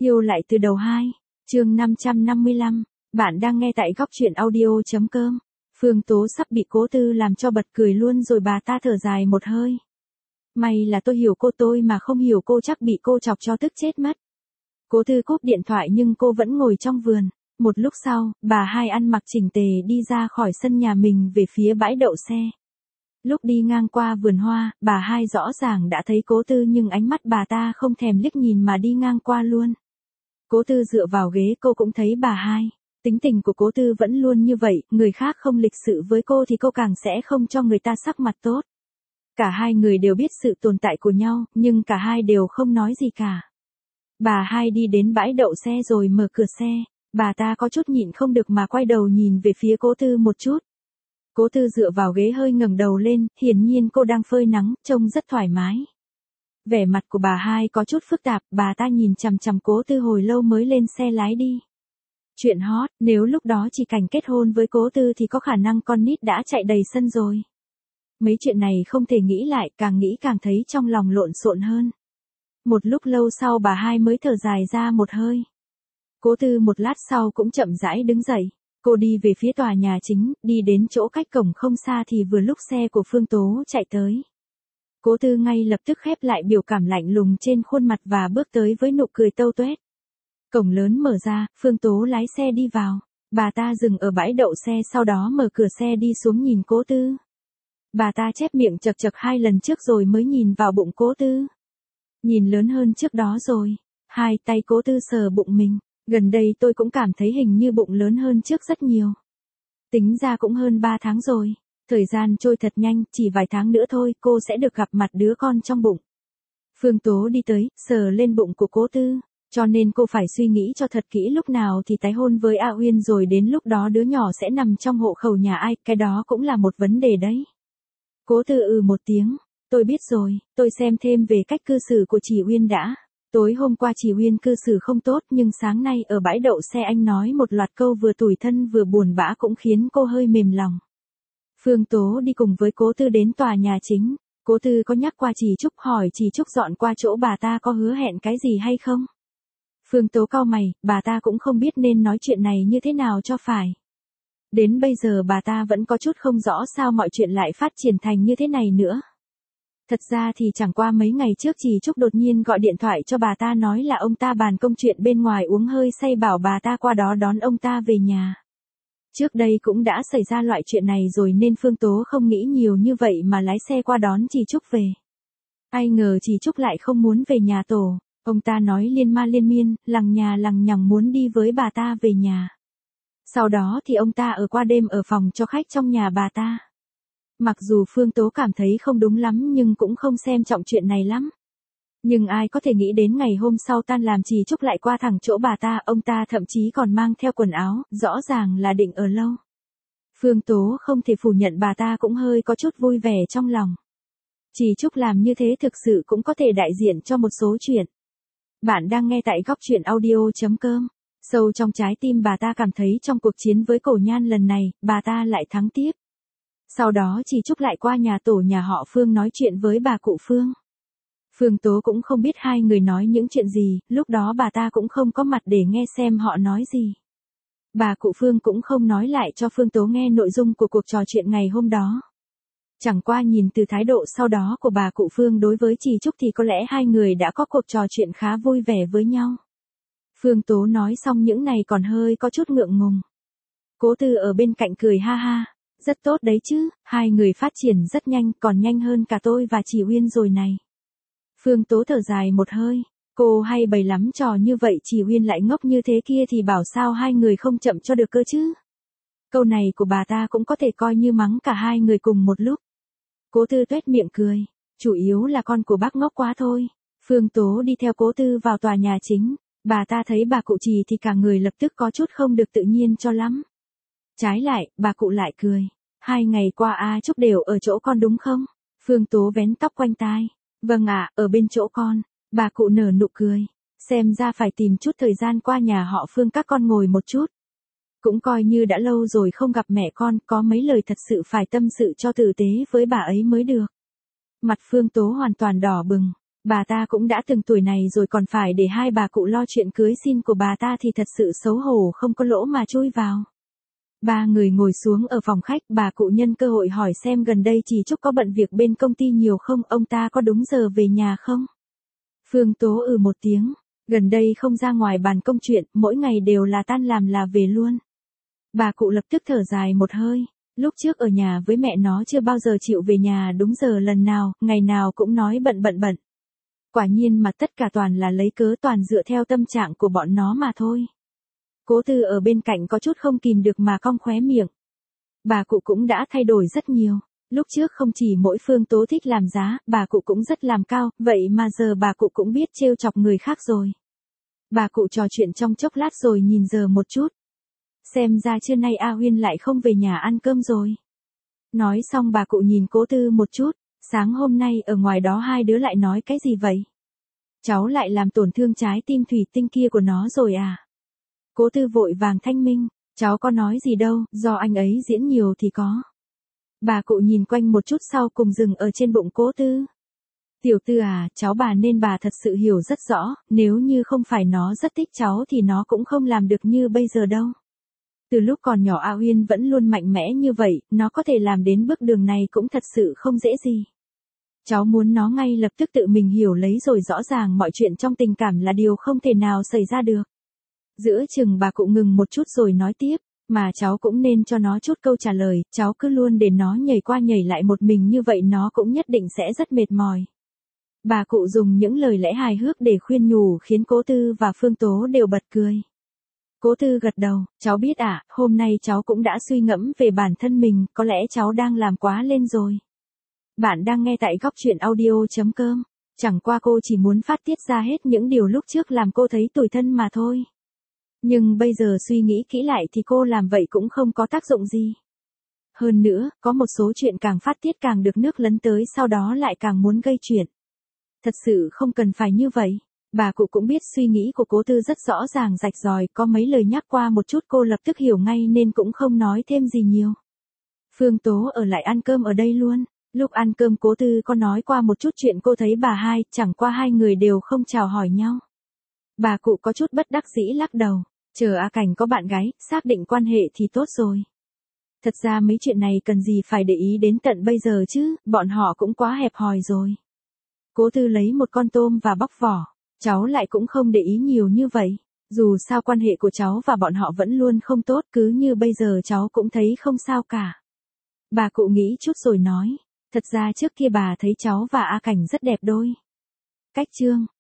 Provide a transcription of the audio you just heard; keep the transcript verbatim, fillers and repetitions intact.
Yêu lại từ đầu hai, chương năm trăm năm mươi lăm, bạn đang nghe tại góc truyện audio.com. Phương Tố sắp bị Cố Tư làm cho bật cười luôn rồi, bà ta thở dài một hơi. May là tôi hiểu cô, tôi mà không hiểu cô chắc bị cô chọc cho tức chết mất. Cố Tư cúp điện thoại nhưng cô vẫn ngồi trong vườn. Một lúc sau, bà hai ăn mặc chỉnh tề đi ra khỏi sân nhà mình về phía bãi đậu xe. Lúc đi ngang qua vườn hoa, bà hai rõ ràng đã thấy Cố Tư nhưng ánh mắt bà ta không thèm liếc nhìn mà đi ngang qua luôn. Cố Tư dựa vào ghế, cô cũng thấy bà hai. Tính tình của Cố Tư vẫn luôn như vậy, người khác không lịch sự với cô thì cô càng sẽ không cho người ta sắc mặt tốt. Cả hai người đều biết sự tồn tại của nhau, nhưng cả hai đều không nói gì cả. Bà hai đi đến bãi đậu xe rồi mở cửa xe, bà ta có chút nhịn không được mà quay đầu nhìn về phía Cố Tư một chút. Cố Tư dựa vào ghế hơi ngẩng đầu lên, hiển nhiên cô đang phơi nắng, trông rất thoải mái. Vẻ mặt của bà hai có chút phức tạp, bà ta nhìn chằm chằm Cố Tư hồi lâu mới lên xe lái đi. Chuyện hot, nếu lúc đó chỉ Cảnh kết hôn với Cố Tư thì có khả năng con nít đã chạy đầy sân rồi. Mấy chuyện này không thể nghĩ lại, càng nghĩ càng thấy trong lòng lộn xộn hơn. Một lúc lâu sau bà hai mới thở dài ra một hơi. Cố Tư một lát sau cũng chậm rãi đứng dậy. Cô đi về phía tòa nhà chính, đi đến chỗ cách cổng không xa thì vừa lúc xe của Phương Tố chạy tới. Cố Tư ngay lập tức khép lại biểu cảm lạnh lùng trên khuôn mặt và bước tới với nụ cười tâu tuét. Cổng lớn mở ra, Phương Tố lái xe đi vào. Bà ta dừng ở bãi đậu xe, sau đó mở cửa xe đi xuống nhìn Cố Tư. Bà ta chép miệng chật chật hai lần trước rồi mới nhìn vào bụng Cố Tư. Nhìn lớn hơn trước đó rồi. Hai tay Cố Tư sờ bụng mình. Gần đây tôi cũng cảm thấy hình như bụng lớn hơn trước rất nhiều. Tính ra cũng hơn ba tháng rồi. Thời gian trôi thật nhanh, chỉ vài tháng nữa thôi cô sẽ được gặp mặt đứa con trong bụng. Phương Tố đi tới, sờ lên bụng của Cố Tư. Cho nên cô phải suy nghĩ cho thật kỹ lúc nào thì tái hôn với A Uyên, rồi đến lúc đó đứa nhỏ sẽ nằm trong hộ khẩu nhà ai, cái đó cũng là một vấn đề đấy. Cố Tư ừ một tiếng, tôi biết rồi, tôi xem thêm về cách cư xử của chị Uyên đã. Tối hôm qua chị Uyên cư xử không tốt nhưng sáng nay ở bãi đậu xe anh nói một loạt câu vừa tủi thân vừa buồn bã cũng khiến cô hơi mềm lòng. Phương Tố đi cùng với Cố Tư đến tòa nhà chính. Cố Tư có nhắc qua chị Trúc, hỏi chị Trúc dọn qua chỗ bà ta có hứa hẹn cái gì hay không. Phương Tố cau mày, bà ta cũng không biết nên nói chuyện này như thế nào cho phải. Đến bây giờ bà ta vẫn có chút không rõ sao mọi chuyện lại phát triển thành như thế này nữa. Thật ra thì chẳng qua mấy ngày trước chị Trúc đột nhiên gọi điện thoại cho bà ta nói là ông ta bàn công chuyện bên ngoài uống hơi say, bảo bà ta qua đó đón ông ta về nhà. Trước đây cũng đã xảy ra loại chuyện này rồi nên Phương Tố không nghĩ nhiều như vậy mà lái xe qua đón chị Trúc về. Ai ngờ chị Trúc lại không muốn về nhà tổ, ông ta nói liên ma liên miên, lằng nhà lằng nhằng muốn đi với bà ta về nhà. Sau đó thì ông ta ở qua đêm ở phòng cho khách trong nhà bà ta. Mặc dù Phương Tố cảm thấy không đúng lắm nhưng cũng không xem trọng chuyện này lắm. Nhưng ai có thể nghĩ đến ngày hôm sau tan làm chị Trúc lại qua thẳng chỗ bà ta, ông ta thậm chí còn mang theo quần áo, rõ ràng là định ở lâu. Phương Tố không thể phủ nhận bà ta cũng hơi có chút vui vẻ trong lòng. Chị Trúc làm như thế thực sự cũng có thể đại diện cho một số chuyện. Bạn đang nghe tại góc truyện audio.com. Sâu trong trái tim bà ta cảm thấy trong cuộc chiến với Cổ Nhan lần này, bà ta lại thắng tiếp. Sau đó chị Trúc lại qua nhà tổ nhà họ Phương nói chuyện với bà cụ Phương. Phương Tố cũng không biết hai người nói những chuyện gì, lúc đó bà ta cũng không có mặt để nghe xem họ nói gì. Bà cụ Phương cũng không nói lại cho Phương Tố nghe nội dung của cuộc trò chuyện ngày hôm đó. Chẳng qua nhìn từ thái độ sau đó của bà cụ Phương đối với chị Trúc thì có lẽ hai người đã có cuộc trò chuyện khá vui vẻ với nhau. Phương Tố nói xong những này còn hơi có chút ngượng ngùng. Cố Tư ở bên cạnh cười ha ha. Rất tốt đấy chứ, hai người phát triển rất nhanh, còn nhanh hơn cả tôi và chị Uyên rồi này. Phương Tố thở dài một hơi. Cô hay bày lắm trò như vậy, chị Uyên lại ngốc như thế kia thì bảo sao hai người không chậm cho được cơ chứ. Câu này của bà ta cũng có thể coi như mắng cả hai người cùng một lúc. Cố Tư tuét miệng cười. Chủ yếu là con của bác ngốc quá thôi. Phương Tố đi theo Cố Tư vào tòa nhà chính. Bà ta thấy bà cụ Trì thì cả người lập tức có chút không được tự nhiên cho lắm. Trái lại, bà cụ lại cười. Hai ngày qua A Trúc đều ở chỗ con đúng không? Phương Tố vén tóc quanh tai. Vâng ạ, ở bên chỗ con. Bà cụ nở nụ cười. Xem ra phải tìm chút thời gian qua nhà họ Phương các con ngồi một chút. Cũng coi như đã lâu rồi không gặp mẹ con, có mấy lời thật sự phải tâm sự cho tử tế với bà ấy mới được. Mặt Phương Tố hoàn toàn đỏ bừng. Bà ta cũng đã từng tuổi này rồi còn phải để hai bà cụ lo chuyện cưới xin của bà ta thì thật sự xấu hổ không có lỗ mà chui vào. Ba người ngồi xuống ở phòng khách, bà cụ nhân cơ hội hỏi xem gần đây chị Trúc có bận việc bên công ty nhiều không, ông ta có đúng giờ về nhà không? Phương Tố ừ một tiếng, gần đây không ra ngoài bàn công chuyện, mỗi ngày đều là tan làm là về luôn. Bà cụ lập tức thở dài một hơi, lúc trước ở nhà với mẹ nó chưa bao giờ chịu về nhà đúng giờ lần nào, ngày nào cũng nói bận bận bận. Quả nhiên mà tất cả toàn là lấy cớ, toàn dựa theo tâm trạng của bọn nó mà thôi. Cố Tư ở bên cạnh có chút không kìm được mà cong khóe miệng. Bà cụ cũng đã thay đổi rất nhiều, lúc trước không chỉ mỗi Phương Tố thích làm giá, bà cụ cũng rất làm cao, vậy mà giờ bà cụ cũng biết trêu chọc người khác rồi. Bà cụ trò chuyện trong chốc lát rồi nhìn giờ một chút. Xem ra trưa nay A Huyên lại không về nhà ăn cơm rồi. Nói xong bà cụ nhìn Cố Tư một chút, sáng hôm nay ở ngoài đó hai đứa lại nói cái gì vậy? Cháu lại làm tổn thương trái tim thủy tinh kia của nó rồi à? Cố Tư vội vàng thanh minh, cháu có nói gì đâu, do anh ấy diễn nhiều thì có. Bà cụ nhìn quanh một chút sau cùng dừng ở trên bụng Cố Tư. Tiểu Tư à, cháu bà nên bà thật sự hiểu rất rõ, nếu như không phải nó rất thích cháu thì nó cũng không làm được như bây giờ đâu. Từ lúc còn nhỏ A Huyên vẫn luôn mạnh mẽ như vậy, nó có thể làm đến bước đường này cũng thật sự không dễ gì. Cháu muốn nó ngay lập tức tự mình hiểu lấy rồi rõ ràng mọi chuyện trong tình cảm là điều không thể nào xảy ra được. Giữa chừng bà cụ ngừng một chút rồi nói tiếp, mà cháu cũng nên cho nó chút câu trả lời, cháu cứ luôn để nó nhảy qua nhảy lại một mình như vậy nó cũng nhất định sẽ rất mệt mỏi. Bà cụ dùng những lời lẽ hài hước để khuyên nhủ khiến Cố Tư và Phương Tố đều bật cười. Cố Tư gật đầu, cháu biết ạ, à, hôm nay cháu cũng đã suy ngẫm về bản thân mình, có lẽ cháu đang làm quá lên rồi. Bạn đang nghe tại góc truyện audio chấm com, chẳng qua cô chỉ muốn phát tiết ra hết những điều lúc trước làm cô thấy tủi thân mà thôi. Nhưng bây giờ suy nghĩ kỹ lại thì cô làm vậy cũng không có tác dụng gì. Hơn nữa, có một số chuyện càng phát tiết càng được nước lấn tới sau đó lại càng muốn gây chuyện. Thật sự không cần phải như vậy. Bà cụ cũng biết suy nghĩ của Cố Tư rất rõ ràng rạch ròi, có mấy lời nhắc qua một chút cô lập tức hiểu ngay nên cũng không nói thêm gì nhiều. Phương Tố ở lại ăn cơm ở đây luôn. Lúc ăn cơm Cố Tư có nói qua một chút chuyện cô thấy bà hai, chẳng qua hai người đều không chào hỏi nhau. Bà cụ có chút bất đắc dĩ lắc đầu, chờ A Cảnh có bạn gái, xác định quan hệ thì tốt rồi. Thật ra mấy chuyện này cần gì phải để ý đến tận bây giờ chứ, bọn họ cũng quá hẹp hòi rồi. Cố Tư lấy một con tôm và bóc vỏ, cháu lại cũng không để ý nhiều như vậy. Dù sao quan hệ của cháu và bọn họ vẫn luôn không tốt, cứ như bây giờ cháu cũng thấy không sao cả. Bà cụ nghĩ chút rồi nói, thật ra trước kia bà thấy cháu và A Cảnh rất đẹp đôi. Cách chương